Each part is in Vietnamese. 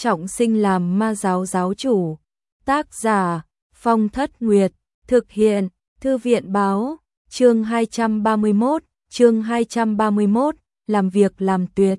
trọng sinh làm ma giáo giáo chủ. Tác giả Phong Thất Nguyệt, thực hiện Thư viện báo, chương 231, làm việc làm tuyệt.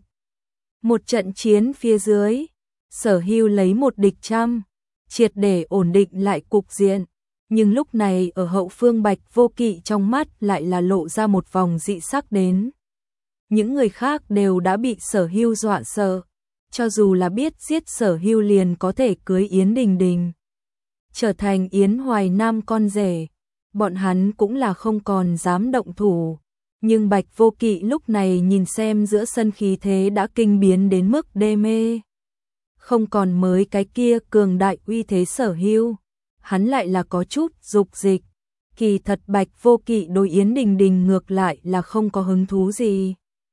Một trận chiến phía dưới, Sở Hưu lấy một địch trăm, triệt để ổn định lại cục diện. Nhưng lúc này ở hậu phương Bạch Vô Kỵ trong mắt lại là lộ ra một vòng dị sắc đến. Những người khác đều đã bị Sở Hưu dọa sợ, cho dù là biết giết Sở Hưu liền có thể cưới Yến Đình Đình, trở thành Yến Hoài Nam con rể, bọn hắn cũng là không còn dám động thủ. Nhưng Bạch Vô Kỵ lúc này nhìn xem giữa sân khí thế đã kinh biến đến mức đê mê. Không còn mới cái kia cường đại uy thế Sở Hưu, hắn lại là có chút dục dịch. Kỳ thật Bạch Vô Kỵ đối Yến Đình Đình ngược lại là không có hứng thú gì.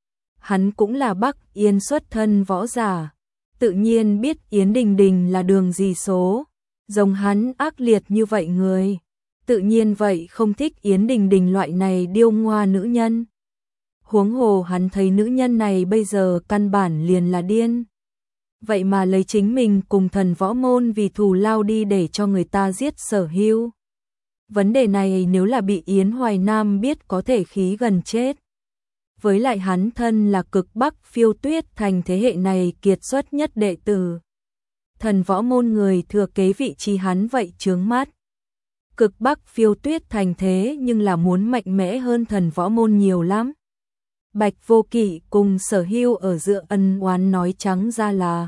Hắn cũng là Bắc Yên xuất thân võ giả, tự nhiên biết Yến Đình Đình là đường gì số, giống hắn ác liệt như vậy người, tự nhiên vậy không thích Yến Đình Đình loại này điêu ngoa nữ nhân. Huống hồ hắn thấy nữ nhân này bây giờ căn bản liền là điên. Vậy mà lấy chính mình cùng thần võ môn vì thù lao đi để cho người ta giết Sở Hưu. Vấn đề này nếu là bị Yến Hoài Nam biết có thể khí gần chết. Với lại hắn thân là cực Bắc Phiêu Tuyết Thành thế hệ này kiệt xuất nhất đệ tử. Thần võ môn người thừa kế vị trí hắn vậy chướng mắt. Cực Bắc Phiêu Tuyết Thành thế nhưng là muốn mạnh mẽ hơn thần võ môn nhiều lắm. Bạch Vô Kỵ cùng Sở Hưu ở giữa ân oán nói trắng ra là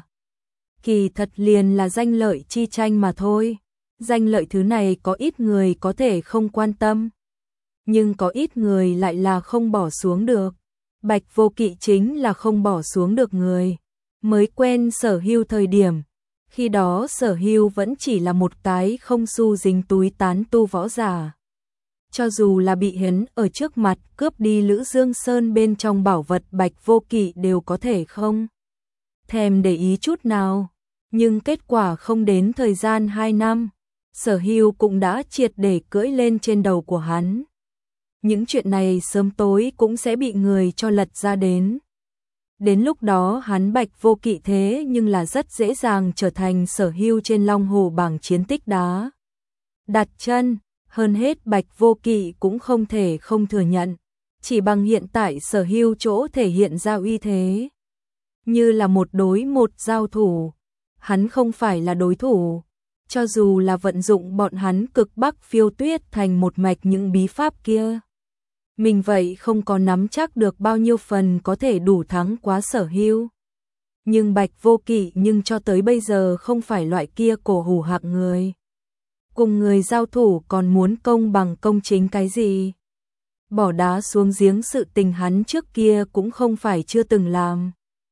kỳ thật liền là danh lợi chi tranh mà thôi. Danh lợi thứ này có ít người có thể không quan tâm, nhưng có ít người lại là không bỏ xuống được. Bạch Vô Kỵ chính là không bỏ xuống được người. Mới quen Sở Hưu thời điểm, khi đó Sở Hưu vẫn chỉ là một cái không xu dính túi tán tu võ giả. Cho dù là bị hắn ở trước mặt cướp đi Lữ Dương Sơn bên trong bảo vật, Bạch Vô Kỵ đều có thể không thèm để ý chút nào. Nhưng kết quả không đến thời gian 2 năm, Sở Hưu cũng đã triệt để cưỡi lên trên đầu của hắn. Những chuyện này sớm tối cũng sẽ bị người cho lật ra đến. Đến lúc đó hắn Bạch Vô Kỵ thế nhưng là rất dễ dàng trở thành Sở Hưu trên Long Hồ bảng chiến tích đá đặt chân. Hơn hết Bạch Vô Kỵ cũng không thể không thừa nhận, chỉ bằng hiện tại Sở Hưu chỗ thể hiện ra uy thế, như là một đối một giao thủ, hắn không phải là đối thủ. Cho dù là vận dụng bọn hắn cực Bắc Phiêu Tuyết Thành một mạch những bí pháp kia, mình vậy không có nắm chắc được bao nhiêu phần có thể đủ thắng quá Sở Hưu. Nhưng Bạch Vô Kỵ nhưng cho tới bây giờ không phải loại kia cổ hủ hạng người. Cùng người giao thủ còn muốn công bằng công chính cái gì? Bỏ đá xuống giếng sự tình hắn trước kia cũng không phải chưa từng làm.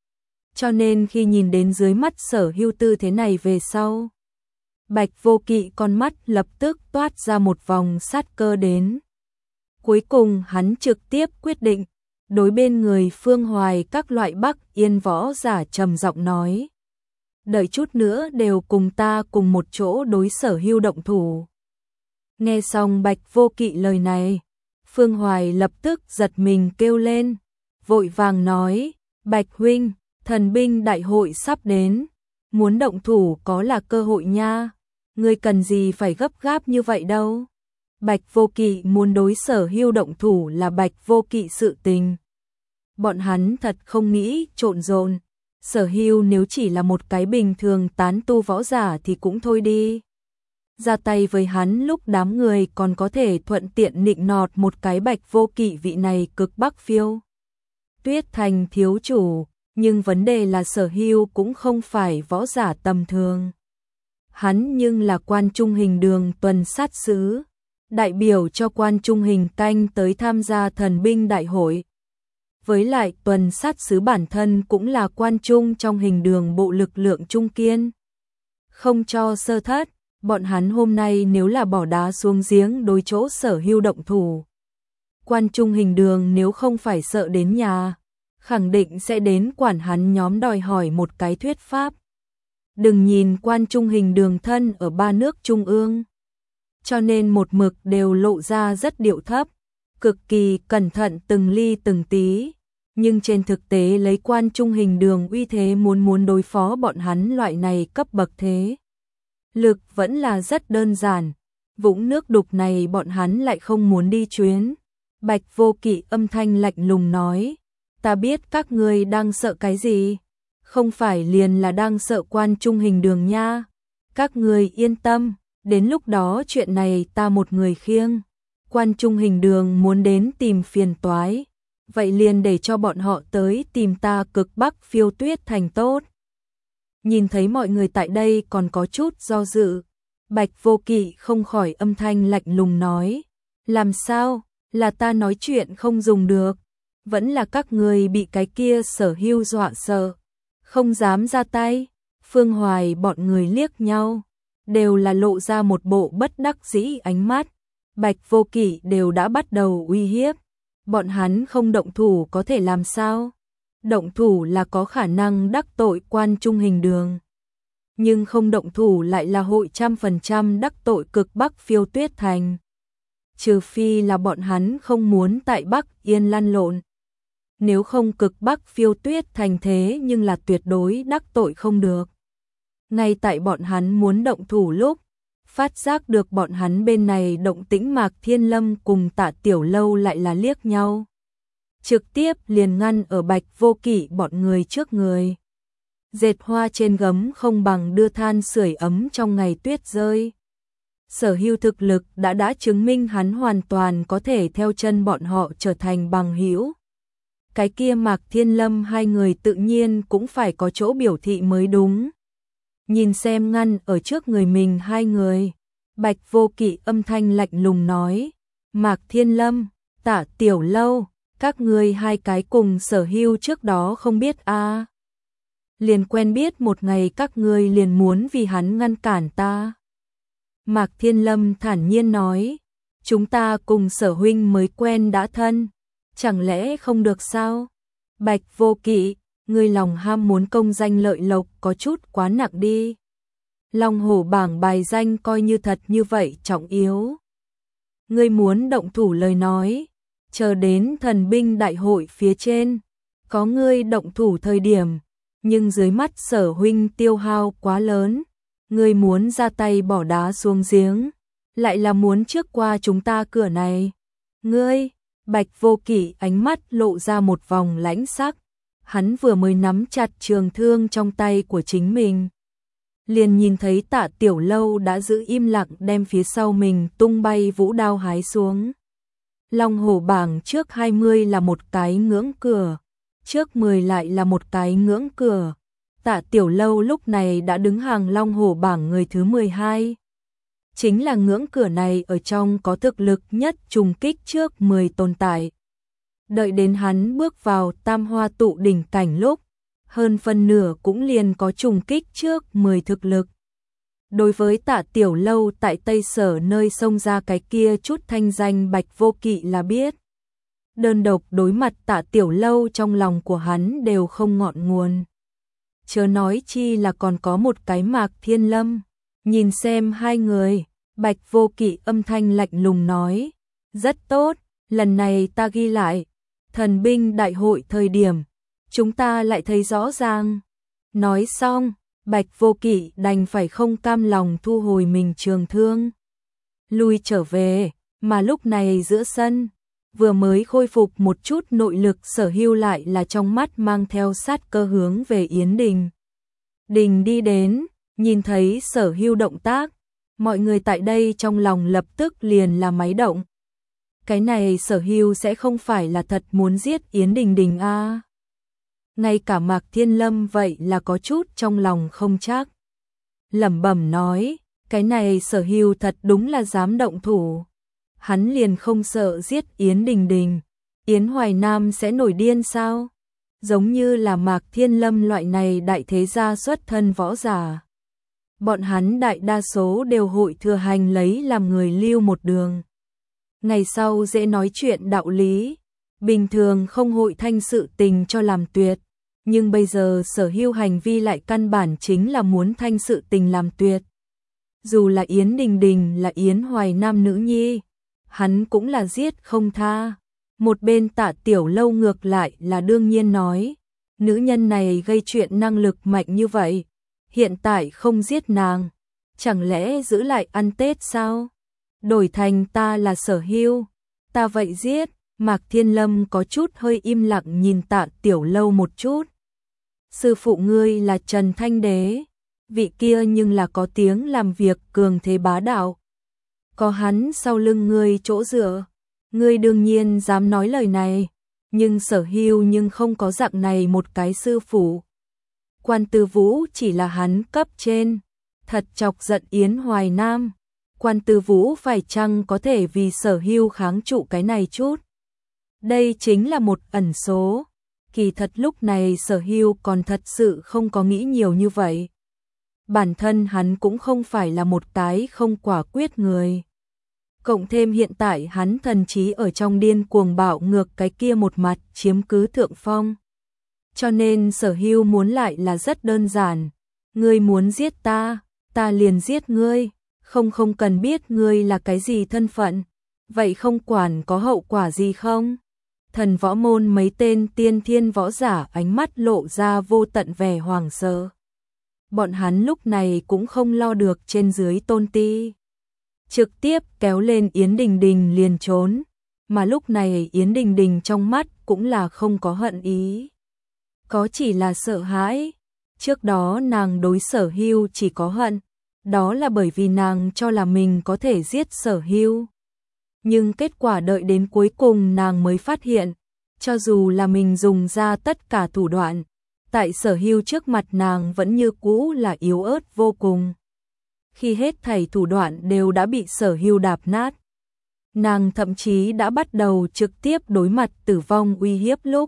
Cho nên khi nhìn đến dưới mắt Sở Hưu tư thế này về sau, Bạch Vô Kỵ con mắt lập tức toát ra một vòng sát cơ đến. Cuối cùng hắn trực tiếp quyết định, đối bên người Phương Hoài các loại Bắc Yên võ giả trầm giọng nói: đợi chút nữa đều cùng ta cùng một chỗ đối Sở Hưu động thủ. Nghe xong Bạch Vô Kỵ lời này, Phương Hoài lập tức giật mình kêu lên, vội vàng nói: Bạch huynh, thần binh đại hội sắp đến, muốn động thủ có là cơ hội nha, ngươi cần gì phải gấp gáp như vậy đâu. Bạch Vô Kỵ muốn đối Sở Hưu động thủ là Bạch Vô Kỵ sự tình. Bọn hắn thật không nghĩ trộn rộn. Sở Hưu nếu chỉ là một cái bình thường tán tu võ giả thì cũng thôi đi. Ra tay với hắn lúc đám người còn có thể thuận tiện nịnh nọt một cái Bạch Vô Kỵ vị này cực Bắc Phiêu Tuyết Thành thiếu chủ, nhưng vấn đề là Sở Hưu cũng không phải võ giả tầm thường. Hắn nhưng là Quan Trung Hình Đường tuần sát sứ, đại biểu cho Quan Trung Hình Canh tới tham gia thần binh đại hội. Với lại tuần sát sứ bản thân cũng là Quan Trung trong Hình Đường bộ lực lượng trung kiên. Không cho sơ thất, bọn hắn hôm nay nếu là bỏ đá xuống giếng đối chỗ Sở Hưu động thủ, Quan Trung Hình Đường nếu không phải sợ đến nhà, khẳng định sẽ đến quản hắn nhóm đòi hỏi một cái thuyết pháp. Đừng nhìn Quan Trung Hình Đường thân ở 3 nước trung ương, cho nên một mực đều lộ ra rất điệu thấp, cực kỳ cẩn thận từng ly từng tí. Nhưng trên thực tế lấy Quan Trung Hình Đường uy thế muốn đối phó bọn hắn loại này cấp bậc thế lực vẫn là rất đơn giản. Vũng nước đục này bọn hắn lại không muốn đi chuyến. Bạch Vô Kỵ âm thanh lạnh lùng nói, ta biết các ngươi đang sợ cái gì, không phải liền là đang sợ Quan Trung Hình Đường nha. Các ngươi yên tâm, đến lúc đó chuyện này ta một người khiêng. Quan Trung Hình Đường muốn đến tìm phiền toái, vậy liền để cho bọn họ tới tìm ta Cực Bắc Phiêu Tuyết Thành tốt. Nhìn thấy mọi người tại đây còn có chút do dự, Bạch Vô Kỵ không khỏi âm thanh lạnh lùng nói, làm sao, là ta nói chuyện không dùng được, vẫn là các người bị cái kia Sở Hưu dọa sợ, không dám ra tay. Phương Hoài bọn người liếc nhau, đều là lộ ra một bộ bất đắc dĩ ánh mắt. Bạch Vô Kỵ đều đã bắt đầu uy hiếp, bọn hắn không động thủ có thể làm sao? Động thủ là có khả năng đắc tội Quan Trung Hình Đường, nhưng không động thủ lại là hội 100% đắc tội Cực Bắc Phiêu Tuyết Thành. Trừ phi là bọn hắn không muốn tại Bắc Yên lăn lộn. Nếu không Cực Bắc Phiêu Tuyết Thành thế nhưng là tuyệt đối đắc tội không được. Ngay tại bọn hắn muốn động thủ lúc, phát giác được bọn hắn bên này động tĩnh, Mạc Thiên Lâm cùng Tạ Tiểu Lâu lại là liếc nhau, trực tiếp liền ngăn ở Bạch Vô Kỵ bọn người trước người. Dệt hoa trên gấm không bằng đưa than sưởi ấm trong ngày tuyết rơi. Sở Hưu thực lực đã chứng minh hắn hoàn toàn có thể theo chân bọn họ trở thành bằng hữu. Cái kia Mạc Thiên Lâm hai người tự nhiên cũng phải có chỗ biểu thị mới đúng. Nhìn xem ngăn ở trước người mình hai người, Bạch Vô Kỵ âm thanh lạnh lùng nói, Mạc Thiên Lâm, Tạ Tiểu Lâu, các ngươi hai cái cùng Sở Hưu trước đó không biết a? Liền quen biết một ngày các ngươi liền muốn vì hắn ngăn cản ta. Mạc Thiên Lâm thản nhiên nói, chúng ta cùng Sở huynh mới quen đã thân, chẳng lẽ không được sao? Bạch Vô Kỵ, ngươi lòng ham muốn công danh lợi lộc có chút quá nặng đi. Long Hổ bảng bài danh coi như thật như vậy trọng yếu. Ngươi muốn động thủ lời nói, chờ đến thần binh đại hội phía trên, có ngươi động thủ thời điểm, nhưng dưới mắt Sở huynh tiêu hao quá lớn, ngươi muốn ra tay bỏ đá xuống giếng, lại là muốn trước qua chúng ta cửa này. Ngươi, Bạch Vô Kỵ ánh mắt lộ ra một vòng lãnh sắc, hắn vừa mới nắm chặt trường thương trong tay của chính mình, liền nhìn thấy Tạ Tiểu Lâu đã giữ im lặng đem phía sau mình tung bay vũ đao hái xuống. Long Hổ bảng trước 20 là một cái ngưỡng cửa, trước 10 lại là một cái ngưỡng cửa. Tạ Tiểu Lâu lúc này đã đứng hàng Long Hổ bảng người thứ 12. Chính là ngưỡng cửa này ở trong có thực lực nhất trùng kích trước 10 tồn tại. Đợi đến hắn bước vào Tam Hoa Tụ đỉnh cảnh lúc, hơn phân nửa cũng liền có trùng kích trước 10 thực lực. Đối với Tạ Tiểu Lâu tại Tây Sở nơi xông ra cái kia chút thanh danh Bạch Vô Kỵ là biết. Đơn độc đối mặt Tạ Tiểu Lâu trong lòng của hắn đều không ngọn nguồn. Chớ nói chi là còn có một cái Mạc Thiên Lâm. Nhìn xem hai người, Bạch Vô Kỵ âm thanh lạnh lùng nói, rất tốt, lần này ta ghi lại, thần binh đại hội thời điểm, chúng ta lại thấy rõ ràng. Nói xong, Bạch Vô Kỵ đành phải không cam lòng thu hồi mình trường thương, lui trở về, mà lúc này giữa sân, vừa mới khôi phục một chút nội lực Sở Hưu lại là trong mắt mang theo sát cơ hướng về Yến Đình. Đình đi đến, nhìn thấy Sở Hưu động tác, mọi người tại đây trong lòng lập tức liền là máy động. Cái này Sở Hưu sẽ không phải là thật muốn giết Yến Đình Đình a? Ngay cả Mạc Thiên Lâm vậy là có chút trong lòng không chắc. Lẩm bẩm nói, cái này Sở Hưu thật đúng là dám động thủ. Hắn liền không sợ giết Yến Đình Đình, Yến Hoài Nam sẽ nổi điên sao? Giống như là Mạc Thiên Lâm loại này đại thế gia xuất thân võ giả. Bọn hắn đại đa số đều hội thừa hành lấy làm người lưu một đường. Ngày sau dễ nói chuyện đạo lý, bình thường không hội thanh sự tình cho làm tuyệt. Nhưng bây giờ Sở Hưu hành vi lại căn bản chính là muốn thanh sự tình làm tuyệt. Dù là Yến Đình Đình là Yến Hoài Nam nữ nhi, hắn cũng là giết không tha. Một bên Tạ Tiểu Lâu ngược lại là đương nhiên nói, nữ nhân này gây chuyện năng lực mạnh như vậy, hiện tại không giết nàng, chẳng lẽ giữ lại ăn Tết sao? Đổi thành ta là Sở Hưu, ta vậy giết. Mạc Thiên Lâm có chút hơi im lặng nhìn Tạ Tiểu Lâu một chút. Sư phụ ngươi là Trần Thanh Đế, vị kia nhưng là có tiếng làm việc cường thế bá đạo. Có hắn sau lưng ngươi chỗ dựa, ngươi đương nhiên dám nói lời này, nhưng Sở Hưu nhưng không có dạng này một cái sư phụ. Quan Tư Vũ chỉ là hắn cấp trên, thật chọc giận Yến Hoài Nam. Quan Tư Vũ phải chăng có thể vì Sở Hưu kháng trụ cái này chút? Đây chính là một ẩn số. Kỳ thật lúc này Sở Hưu còn thật sự không có nghĩ nhiều như vậy. Bản thân hắn cũng không phải là một cái không quả quyết người. Cộng thêm hiện tại hắn thần trí ở trong điên cuồng bạo ngược cái kia một mặt chiếm cứ thượng phong. Cho nên Sở Hưu muốn lại là rất đơn giản. Ngươi muốn giết ta, ta liền giết ngươi. Không cần biết ngươi là cái gì thân phận. Vậy không quản có hậu quả gì không? Thần võ môn mấy tên tiên thiên võ giả ánh mắt lộ ra vô tận vẻ hoảng sợ. Bọn hắn lúc này cũng không lo được trên dưới tôn ti. Trực tiếp kéo lên Yến Đình Đình liền trốn. Mà lúc này Yến Đình Đình trong mắt cũng là không có hận ý. Có chỉ là sợ hãi. Trước đó nàng đối Sở Hưu chỉ có hận. Đó là bởi vì nàng cho là mình có thể giết Sở Hưu. Nhưng kết quả đợi đến cuối cùng nàng mới phát hiện, cho dù là mình dùng ra tất cả thủ đoạn, tại Sở Hưu trước mặt nàng vẫn như cũ là yếu ớt vô cùng. Khi hết thảy thủ đoạn đều đã bị Sở Hưu đạp nát, nàng thậm chí đã bắt đầu trực tiếp đối mặt tử vong uy hiếp lúc.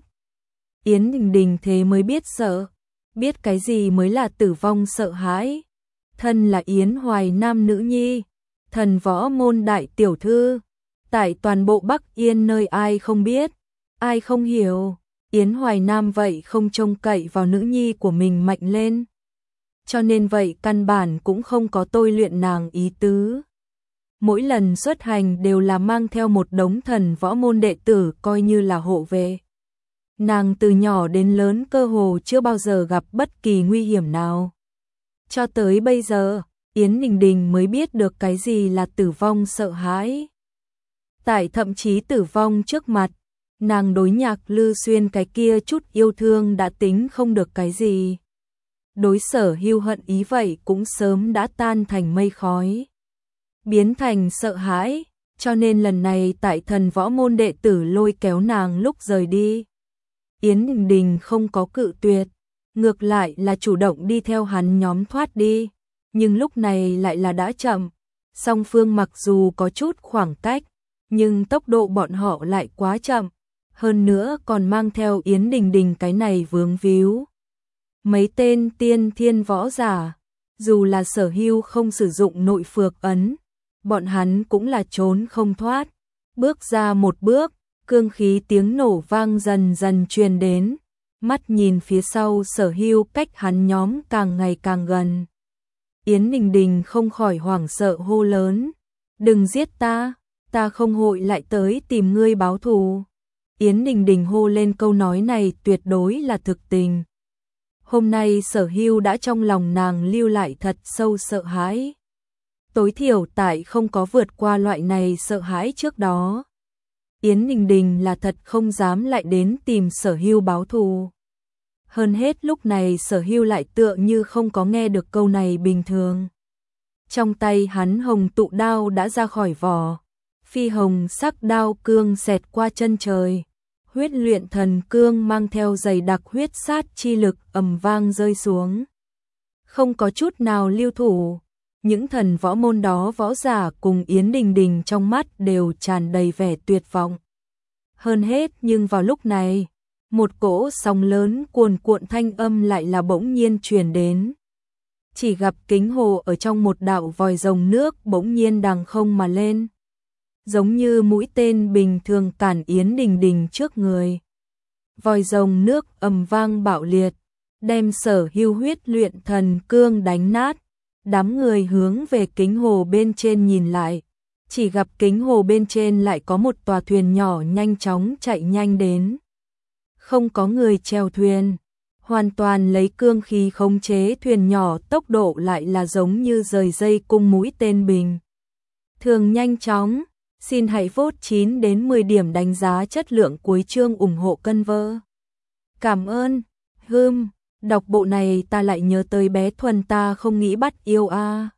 Yến Đình Đình thế mới biết sợ, biết cái gì mới là tử vong sợ hãi. Thân là Yến Hoài Nam nữ nhi, thần võ môn đại tiểu thư. Tại toàn bộ Bắc Yên nơi ai không biết, ai không hiểu, Yến Hoài Nam vậy không trông cậy vào nữ nhi của mình mạnh lên. Cho nên vậy căn bản cũng không có tôi luyện nàng ý tứ. Mỗi lần xuất hành đều là mang theo một đống thần võ môn đệ tử coi như là hộ vệ. Nàng từ nhỏ đến lớn cơ hồ chưa bao giờ gặp bất kỳ nguy hiểm nào. Cho tới bây giờ, Yến Đình Đình mới biết được cái gì là tử vong sợ hãi. Tại thậm chí tử vong trước mặt, nàng đối Nhạc Lư Xuyên cái kia chút yêu thương đã tính không được cái gì. Đối Sở Hưu hận ý vậy cũng sớm đã tan thành mây khói. Biến thành sợ hãi, cho nên lần này tại thần võ môn đệ tử lôi kéo nàng lúc rời đi. Yến Đình Đình không có cự tuyệt, ngược lại là chủ động đi theo hắn nhóm thoát đi. Nhưng lúc này lại là đã chậm, song phương mặc dù có chút khoảng cách, nhưng tốc độ bọn họ lại quá chậm, hơn nữa còn mang theo Yến Đình Đình cái này vướng víu. Mấy tên tiên thiên võ giả, dù là Sở Hưu không sử dụng nội phược ấn, bọn hắn cũng là trốn không thoát. Bước ra một bước, cương khí tiếng nổ vang dần dần truyền đến, mắt nhìn phía sau Sở Hưu cách hắn nhóm càng ngày càng gần. Yến Đình Đình không khỏi hoảng sợ hô lớn, đừng giết ta, ta không hội lại tới tìm ngươi báo thù. Yến Đình Đình hô lên câu nói này tuyệt đối là thực tình. Hôm nay Sở Hưu đã trong lòng nàng lưu lại thật sâu sợ hãi. Tối thiểu tại không có vượt qua loại này sợ hãi trước đó. Yến Đình Đình là thật không dám lại đến tìm Sở Hưu báo thù. Hơn hết lúc này Sở Hưu lại tựa như không có nghe được câu này bình thường. Trong tay hắn hồng tụ đao đã ra khỏi vỏ. Phi hồng sắc đao cương xẹt qua chân trời. Huyết luyện thần cương mang theo dày đặc huyết sát chi lực ầm vang rơi xuống. Không có chút nào lưu thủ. Những thần võ môn đó võ giả cùng Yến Đình Đình trong mắt đều tràn đầy vẻ tuyệt vọng. Hơn hết nhưng vào lúc này, một cỗ sóng lớn cuồn cuộn thanh âm lại là bỗng nhiên truyền đến. Chỉ gặp Kính Hồ ở trong một đạo vòi rồng nước bỗng nhiên đằng không mà lên. Giống như mũi tên bình thường cản Yến Đình Đình trước người. Vòi rồng nước ầm vang bạo liệt, đem Sở Hưu huyết luyện thần cương đánh nát. Đám người hướng về Kính Hồ bên trên nhìn lại, chỉ gặp kính hồ bên trên lại có một tòa thuyền nhỏ nhanh chóng chạy nhanh đến. Không có người chèo thuyền, hoàn toàn lấy cương khí khống chế thuyền nhỏ, tốc độ lại là giống như rời dây cung mũi tên bình thường nhanh chóng. Xin hãy vote 9 đến 10 điểm đánh giá chất lượng cuối chương ủng hộ cân vơ. Cảm ơn. Đọc bộ này ta lại nhớ tới bé Thuần, ta không nghĩ bắt yêu a.